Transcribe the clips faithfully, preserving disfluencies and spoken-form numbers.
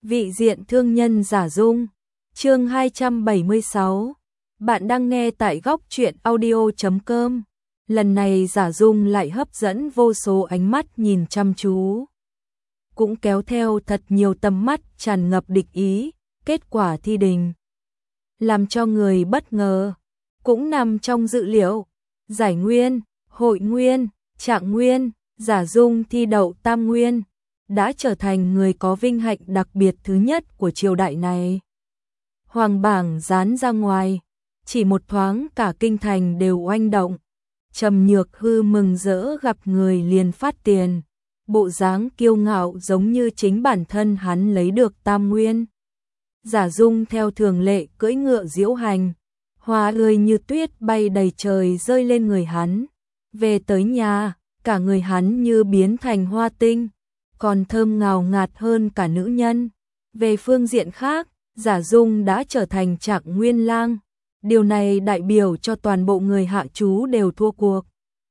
Vị diện thương nhân Giả Dung, chương hai trăm bảy mươi sáu. Bạn đang nghe tại góc truyện audio chấm com. Lần này Giả Dung lại hấp dẫn vô số ánh mắt nhìn chăm chú. Cũng kéo theo thật nhiều tầm mắt tràn ngập địch ý, kết quả thi đình. Làm cho người bất ngờ, cũng nằm trong dự liệu. Giải nguyên, hội nguyên, trạng nguyên, Giả Dung thi đậu tam nguyên, đã trở thành người có vinh hạnh đặc biệt thứ nhất của triều đại này. Hoàng bảng dán ra ngoài, chỉ một thoáng cả kinh thành đều oanh động. Trầm Nhược Hư mừng rỡ gặp người liền phát tiền, bộ dáng kiêu ngạo giống như chính bản thân hắn lấy được tam nguyên. Giả Dung theo thường lệ cưỡi ngựa diễu hành, hoa ươi như tuyết bay đầy trời rơi lên người hắn. Về tới nhà, cả người hắn như biến thành hoa tinh, còn thơm ngào ngạt hơn cả nữ nhân. Về phương diện khác, Giả Dung đã trở thành trạng nguyên lang. Điều này đại biểu cho toàn bộ người hạ chú đều thua cuộc.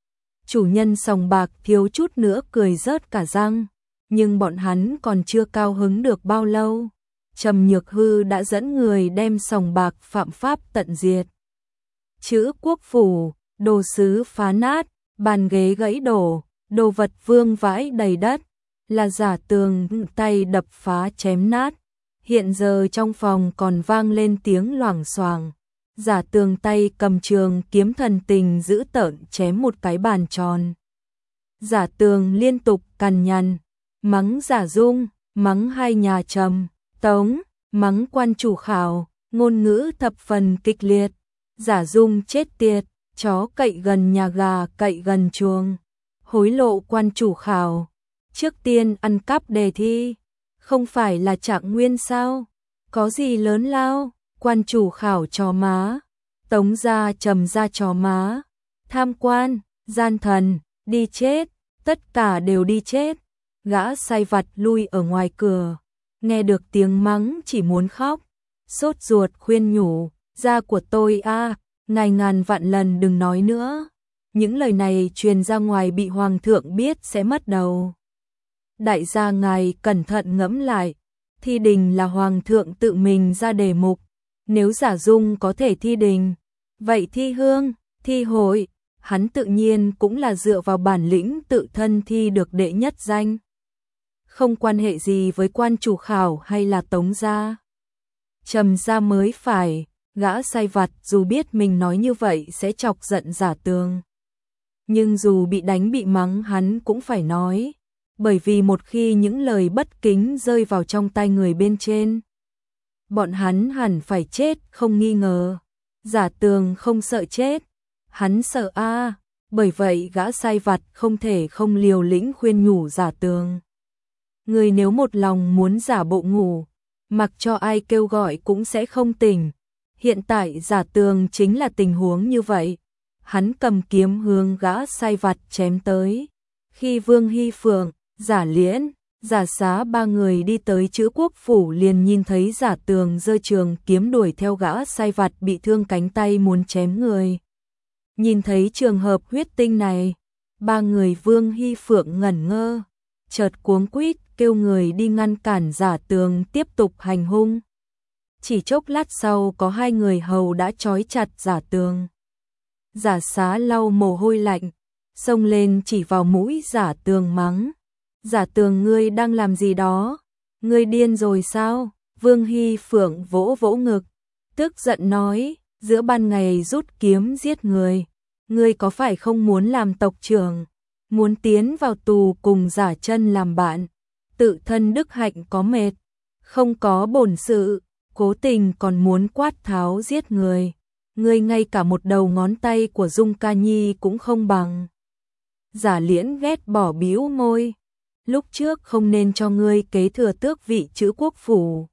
Chủ nhân sòng bạc thiếu chút nữa cười rớt cả răng, nhưng bọn hắn còn chưa cao hứng được bao lâu. Trầm Nhược Hư đã dẫn người đem sòng bạc phạm pháp tận diệt. Chữ quốc phủ, đồ sứ phá nát, bàn ghế gãy đổ, đồ vật vương vãi đầy đất, là Giả Tường tay đập phá chém nát. Hiện giờ trong phòng còn vang lên tiếng loảng xoảng. Giả Tường tay cầm trường kiếm thần tình giữ tợn chém một cái bàn tròn. Giả Tường liên tục cằn nhằn, mắng Giả Dung, mắng hai nhà Trầm, Tống, mắng quan chủ khảo, ngôn ngữ thập phần kịch liệt. Giả Dung chết tiệt, chó cậy gần nhà gà cậy gần chuồng, hối lộ quan chủ khảo, trước tiên ăn cắp đề thi, không phải là trạng nguyên sao, có gì lớn lao, quan chủ khảo chó má, Tống gia Trầm gia chó má, tham quan, gian thần, đi chết, tất cả đều đi chết. Gã sai vặt lui ở ngoài cửa, nghe được tiếng mắng chỉ muốn khóc, sốt ruột khuyên nhủ, gia của tôi a, à, ngài ngàn vạn lần đừng nói nữa. Những lời này truyền ra ngoài bị hoàng thượng biết sẽ mất đầu. Đại gia ngài cẩn thận ngẫm lại, thi đình là hoàng thượng tự mình ra đề mục, nếu Giả Dung có thể thi đình, vậy thi hương, thi hội, hắn tự nhiên cũng là dựa vào bản lĩnh tự thân thi được đệ nhất danh. Không quan hệ gì với quan chủ khảo hay là Tống gia. Trầm gia mới phải, gã sai vặt dù biết mình nói như vậy sẽ chọc giận Giả Tường. Nhưng dù bị đánh bị mắng hắn cũng phải nói, bởi vì một khi những lời bất kính rơi vào trong tai người bên trên, bọn hắn hẳn phải chết không nghi ngờ. Giả Tường không sợ chết, hắn sợ a, à, bởi vậy gã sai vặt không thể không liều lĩnh khuyên nhủ Giả Tường. Người nếu một lòng muốn giả bộ ngủ, mặc cho ai kêu gọi cũng sẽ không tỉnh. Hiện tại Giả Tường chính là tình huống như vậy. Hắn cầm kiếm hướng gã sai vặt chém tới. Khi Vương Hy Phượng, Giả Liễn, Giả Xá ba người đi tới Chữ Quốc phủ liền nhìn thấy Giả Tường giơ trường kiếm đuổi theo gã sai vặt bị thương cánh tay muốn chém người. Nhìn thấy trường hợp huyết tinh này, ba người Vương Hy Phượng ngẩn ngơ, chợt cuống quýt kêu người đi ngăn cản Giả Tường tiếp tục hành hung. Chỉ chốc lát sau có hai người hầu đã trói chặt Giả Tường. Giả Xá lau mồ hôi lạnh, xông lên chỉ vào mũi Giả Tường mắng. Giả Tường ngươi đang làm gì đó? Ngươi điên rồi sao? Vương Hy Phượng vỗ vỗ ngực, tức giận nói, giữa ban ngày rút kiếm giết người. Ngươi có phải không muốn làm tộc trưởng? Muốn tiến vào tù cùng Giả Chân làm bạn? Tự thân đức hạnh có mệt, không có bổn sự, cố tình còn muốn quát tháo giết người. Ngươi ngay cả một đầu ngón tay của Dung Ca Nhi cũng không bằng. Giả Liễn ghét bỏ bĩu môi. Lúc trước không nên cho ngươi kế thừa tước vị Chữ Quốc phủ,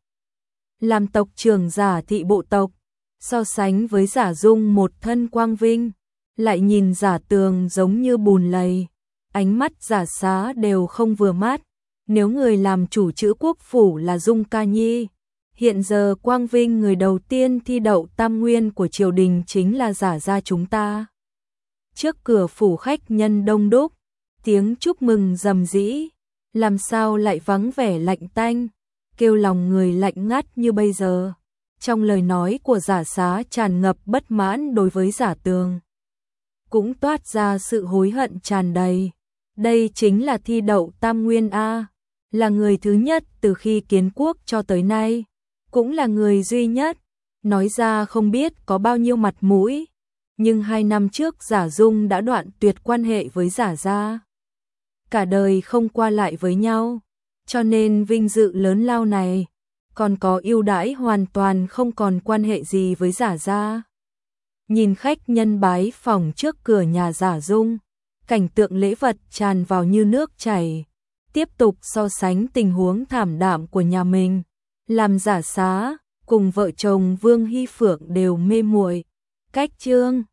làm tộc trưởng Giả thị bộ tộc, so sánh với Giả Dung một thân quang vinh, lại nhìn Giả Tường giống như bùn lầy, ánh mắt Giả Xá đều không vừa mắt. Nếu người làm chủ Chữ Quốc phủ là Dung Ca Nhi, hiện giờ quang vinh người đầu tiên thi đậu tam nguyên của triều đình chính là Giả gia chúng ta. Trước cửa phủ khách nhân đông đúc, tiếng chúc mừng rầm rĩ, làm sao lại vắng vẻ lạnh tanh. kêu lòng người lạnh ngắt như bây giờ. Trong lời nói của Giả Xá tràn ngập bất mãn đối với Giả Tường, cũng toát ra sự hối hận tràn đầy. Đây chính là thi đậu Tam Nguyên A, là người thứ nhất từ khi kiến quốc cho tới nay, cũng là người duy nhất. Nói ra không biết có bao nhiêu mặt mũi, nhưng hai năm trước Giả Dung đã đoạn tuyệt quan hệ với Giả gia. Cả đời không qua lại với nhau, cho nên vinh dự lớn lao này, còn có ưu đãi hoàn toàn không còn quan hệ gì với Giả gia. Nhìn khách nhân bái phỏng trước cửa nhà Giả Dung, cảnh tượng lễ vật tràn vào như nước chảy, tiếp tục so sánh tình huống thảm đạm của nhà mình, làm Giả Xá cùng vợ chồng Vương Hy Phượng đều mê muội. Cách chương